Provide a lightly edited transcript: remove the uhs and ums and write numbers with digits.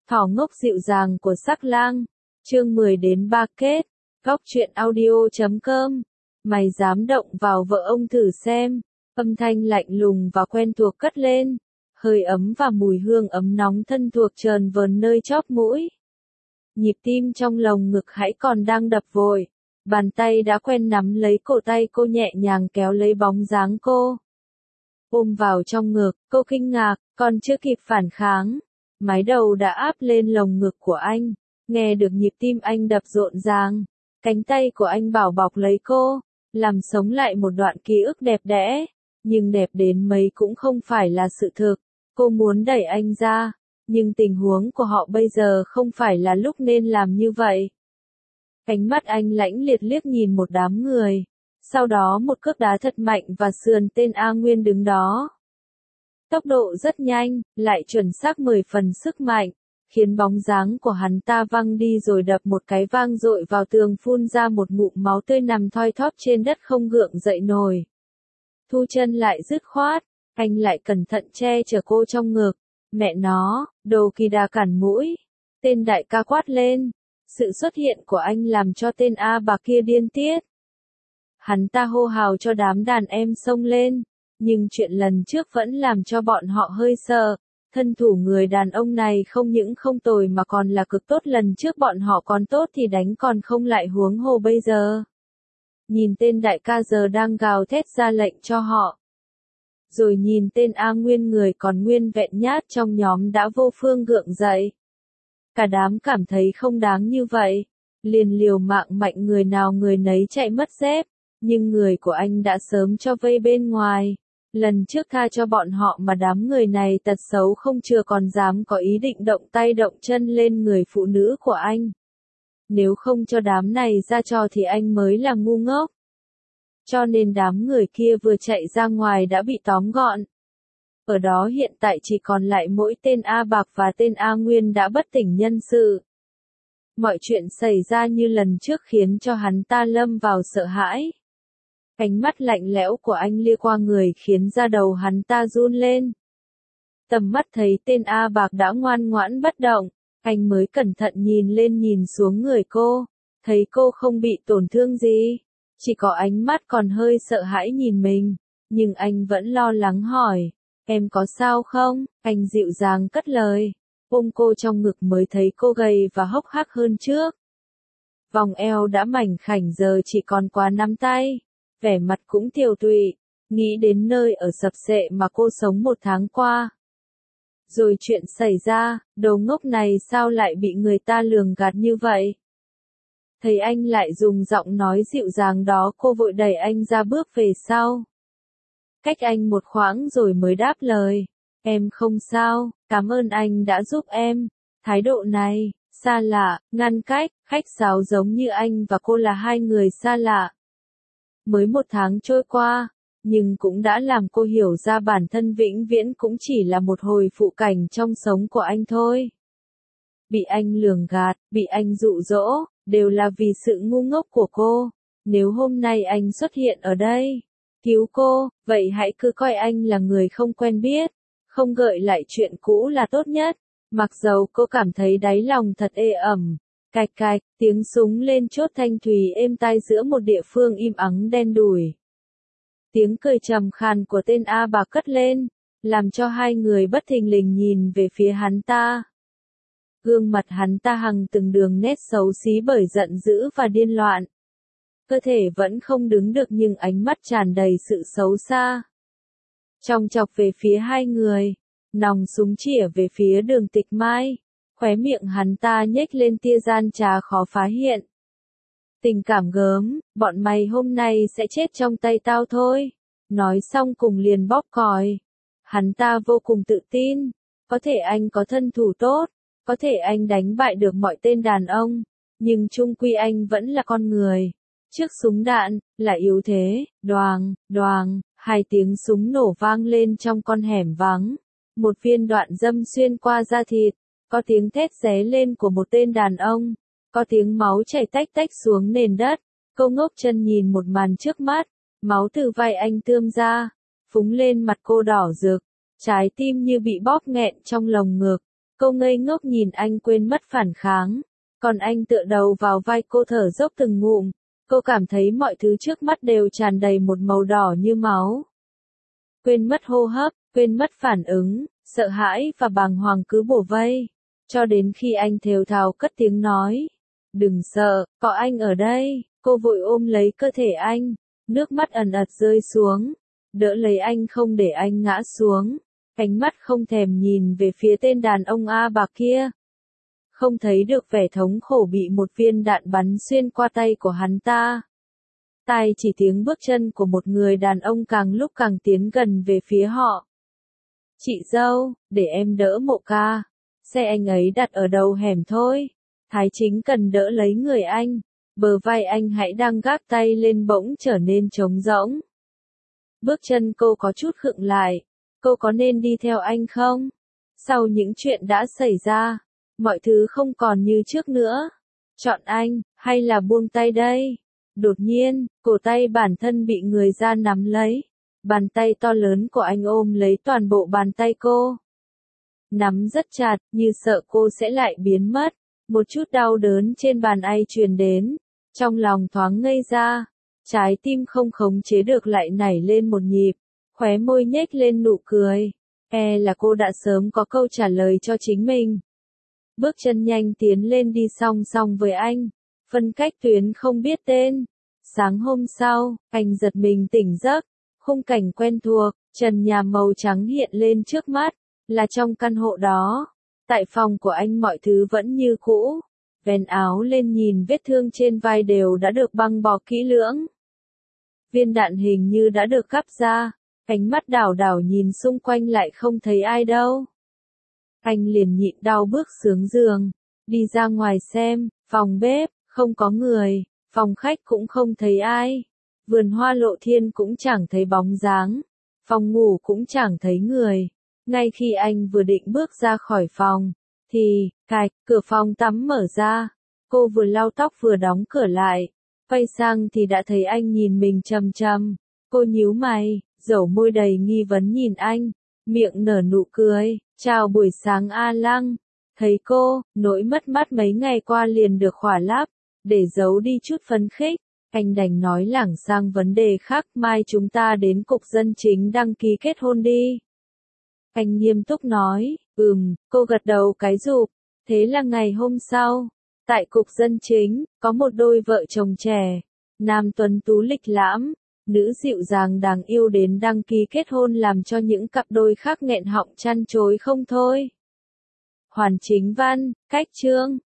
Thỏ ngốc dịu dàng của Sắc Lang, chương 10 đến 3 kết, góc truyện audio.com. Mày dám động vào vợ ông thử xem, âm thanh lạnh lùng và quen thuộc cất lên, hơi ấm và mùi hương ấm nóng thân thuộc chờn vờn nơi chóp mũi. Nhịp tim trong lồng ngực hãy còn đang đập vội, bàn tay đã quen nắm lấy cổ tay cô nhẹ nhàng kéo lấy bóng dáng cô. Ôm vào trong ngực, cô kinh ngạc, còn chưa kịp phản kháng. Mái đầu đã áp lên lồng ngực của anh, nghe được nhịp tim anh đập rộn ràng, cánh tay của anh bảo bọc lấy cô, làm sống lại một đoạn ký ức đẹp đẽ, nhưng đẹp đến mấy cũng không phải là sự thực. Cô muốn đẩy anh ra, nhưng tình huống của họ bây giờ không phải là lúc nên làm như vậy. Ánh mắt anh lãnh liệt liếc nhìn một đám người, sau đó một cước đá thật mạnh và sườn tên A Nguyên đứng đó. Tốc độ rất nhanh, lại chuẩn xác 10 phần sức mạnh, khiến bóng dáng của hắn ta văng đi rồi đập một cái vang dội vào tường phun ra một ngụm máu tươi nằm thoi thóp trên đất không gượng dậy nổi. Thu chân lại dứt khoát, anh lại cẩn thận che chở cô trong ngực. Mẹ nó, đồ kỳ đà cản mũi. Tên đại ca quát lên. Sự xuất hiện của anh làm cho tên A bà kia điên tiết. Hắn ta hô hào cho đám đàn em xông lên. Nhưng chuyện lần trước vẫn làm cho bọn họ hơi sợ. Thân thủ người đàn ông này không những không tồi mà còn là cực tốt, lần trước bọn họ còn tốt thì đánh còn không lại huống hồ bây giờ. Nhìn tên đại ca giờ đang gào thét ra lệnh cho họ. Rồi nhìn tên A Nguyên người còn nguyên vẹn nhát trong nhóm đã vô phương gượng dậy. Cả đám cảm thấy không đáng như vậy. Liền liều mạng mạnh người nào người nấy chạy mất dép. Nhưng người của anh đã sớm cho vây bên ngoài. Lần trước tha cho bọn họ mà đám người này tật xấu không chừa còn dám có ý định động tay động chân lên người phụ nữ của anh. Nếu không cho đám này ra trò thì anh mới là ngu ngốc. Cho nên đám người kia vừa chạy ra ngoài đã bị tóm gọn. Ở đó hiện tại chỉ còn lại mỗi tên A Bạc và tên A Nguyên đã bất tỉnh nhân sự. Mọi chuyện xảy ra như lần trước khiến cho hắn ta lâm vào sợ hãi. Ánh mắt lạnh lẽo của anh lia qua người khiến da đầu hắn ta run lên. Tầm mắt thấy tên A Bạc đã ngoan ngoãn bất động, anh mới cẩn thận nhìn lên nhìn xuống người cô, thấy cô không bị tổn thương gì. Chỉ có ánh mắt còn hơi sợ hãi nhìn mình, nhưng anh vẫn lo lắng hỏi, em có sao không? Anh dịu dàng cất lời, ôm cô trong ngực mới thấy cô gầy và hốc hác hơn trước. Vòng eo đã mảnh khảnh giờ chỉ còn quá nắm tay, vẻ mặt cũng tiều tụy, nghĩ đến nơi ở sập xệ mà cô sống 1 tháng qua. Rồi chuyện xảy ra, đồ ngốc này sao lại bị người ta lường gạt như vậy? Thấy anh lại dùng giọng nói dịu dàng đó, cô vội đẩy anh ra bước về sau. Cách anh một khoảng rồi mới đáp lời. Em không sao, cảm ơn anh đã giúp em. Thái độ này, xa lạ, ngăn cách, khách sáo giống như anh và cô là hai người xa lạ. Mới 1 tháng trôi qua, nhưng cũng đã làm cô hiểu ra bản thân vĩnh viễn cũng chỉ là một hồi phụ cảnh trong sống của anh thôi. Bị anh lường gạt, bị anh dụ dỗ, đều là vì sự ngu ngốc của cô. Nếu hôm nay anh xuất hiện ở đây, cứu cô, vậy hãy cứ coi anh là người không quen biết, không gợi lại chuyện cũ là tốt nhất. Mặc dầu cô cảm thấy đáy lòng thật ê ẩm. Cạch cạch, tiếng súng lên chốt thanh thùy êm tai giữa một địa phương im ắng đen đủi. Tiếng cười trầm khàn của tên A Bà cất lên, làm cho hai người bất thình lình nhìn về phía hắn ta. Gương mặt hắn ta hằn từng đường nét xấu xí bởi giận dữ và điên loạn. Cơ thể vẫn không đứng được nhưng ánh mắt tràn đầy sự xấu xa. Chòng chọc về phía hai người, nòng súng chĩa về phía Đường Tịch Mai, khóe miệng hắn ta nhếch lên tia gian trá khó phá hiện. Tình cảm gớm, bọn mày hôm nay sẽ chết trong tay tao thôi. Nói xong cùng liền bóp còi. Hắn ta vô cùng tự tin, có thể anh có thân thủ tốt. Có thể anh đánh bại được mọi tên đàn ông, nhưng chung quy anh vẫn là con người. Trước súng đạn, là yếu thế, đoàng, đoàng, 2 tiếng súng nổ vang lên trong con hẻm vắng. Một viên đạn đâm xuyên qua da thịt, có tiếng thét ré lên của một tên đàn ông, có tiếng máu chảy tách tách xuống nền đất. Cô ngốc chân nhìn một màn trước mắt, máu từ vai anh tươm ra, phúng lên mặt cô đỏ rực, trái tim như bị bóp nghẹn trong lồng ngực. Cô ngây ngốc nhìn anh quên mất phản kháng. Còn anh tựa đầu vào vai cô thở dốc từng ngụm. Cô cảm thấy mọi thứ trước mắt đều tràn đầy một màu đỏ như máu. Quên mất hô hấp, quên mất phản ứng, sợ hãi và bàng hoàng cứ bủa vây. Cho đến khi anh thều thào cất tiếng nói. Đừng sợ, có anh ở đây. Cô vội ôm lấy cơ thể anh. Nước mắt ẩn ật rơi xuống. Đỡ lấy anh không để anh ngã xuống. Ánh mắt không thèm nhìn về phía tên đàn ông A bạc kia. Không thấy được vẻ thống khổ bị một viên đạn bắn xuyên qua tay của hắn ta. Tai chỉ tiếng bước chân của một người đàn ông càng lúc càng tiến gần về phía họ. Chị dâu, để em đỡ Mộ ca. Xe anh ấy đặt ở đầu hẻm thôi. Thái Chính cần đỡ lấy người anh. Bờ vai anh hãy đang gác tay lên bỗng trở nên trống rỗng. Bước chân cô có chút khựng lại. Cô có nên đi theo anh không? Sau những chuyện đã xảy ra, mọi thứ không còn như trước nữa. Chọn anh, hay là buông tay đây? Đột nhiên, cổ tay bản thân bị người ra nắm lấy. Bàn tay to lớn của anh ôm lấy toàn bộ bàn tay cô. Nắm rất chặt, như sợ cô sẽ lại biến mất. Một chút đau đớn trên bàn tay truyền đến. Trong lòng thoáng ngây ra. Trái tim không khống chế được lại nảy lên một nhịp. Khóe môi nhếch lên nụ cười. Là cô đã sớm có câu trả lời cho chính mình. Bước chân nhanh tiến lên đi song song với anh. Phân cách tuyến không biết tên. Sáng hôm sau, anh giật mình tỉnh giấc. Khung cảnh quen thuộc, trần nhà màu trắng hiện lên trước mắt. Là trong căn hộ đó. Tại phòng của anh mọi thứ vẫn như cũ. Vén áo lên nhìn vết thương trên vai đều đã được băng bó kỹ lưỡng. Viên đạn hình như đã được gắp ra. Ánh mắt đảo đảo nhìn xung quanh lại không thấy ai đâu. Anh liền nhịn đau bước xuống giường. Đi ra ngoài xem, phòng bếp, không có người. Phòng khách cũng không thấy ai. Vườn hoa lộ thiên cũng chẳng thấy bóng dáng. Phòng ngủ cũng chẳng thấy người. Ngay khi anh vừa định bước ra khỏi phòng, thì, cạch, cửa phòng tắm mở ra. Cô vừa lau tóc vừa đóng cửa lại. Quay sang thì đã thấy anh nhìn mình chằm chằm. Cô nhíu mày, dẩu môi đầy nghi vấn nhìn anh. Miệng nở nụ cười, chào buổi sáng A Lăng. Thấy cô, nỗi mất mát mấy ngày qua liền được khỏa lấp. Để giấu đi chút phấn khích, anh đành nói lảng sang vấn đề khác. Mai chúng ta đến cục dân chính đăng ký kết hôn đi. Anh nghiêm túc nói, cô gật đầu cái rụp. Thế là ngày hôm sau, tại cục dân chính, có một đôi vợ chồng trẻ. Nam tuấn tú lịch lãm, nữ dịu dàng đáng yêu đến đăng ký kết hôn làm cho những cặp đôi khác nghẹn họng chăn chối không thôi. Hoàn Chính Văn, Cách Chương